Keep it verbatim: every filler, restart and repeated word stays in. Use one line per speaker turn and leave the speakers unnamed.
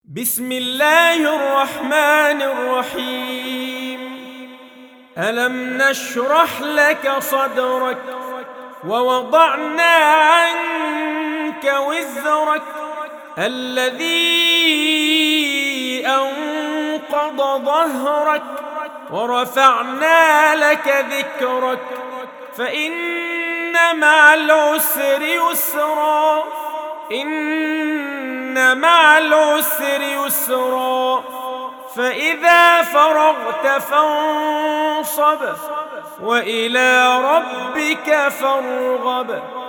بسم الله الرحمن الرحيم. ألم نشرح لك صدرك ووضعنا عنك وزرك الذي أنقض ظهرك ورفعنا لك ذكرك فإن مع العسر يسرا إن مع العسر يسرا فإذا فرغت فانصب وإلى ربك فارغب.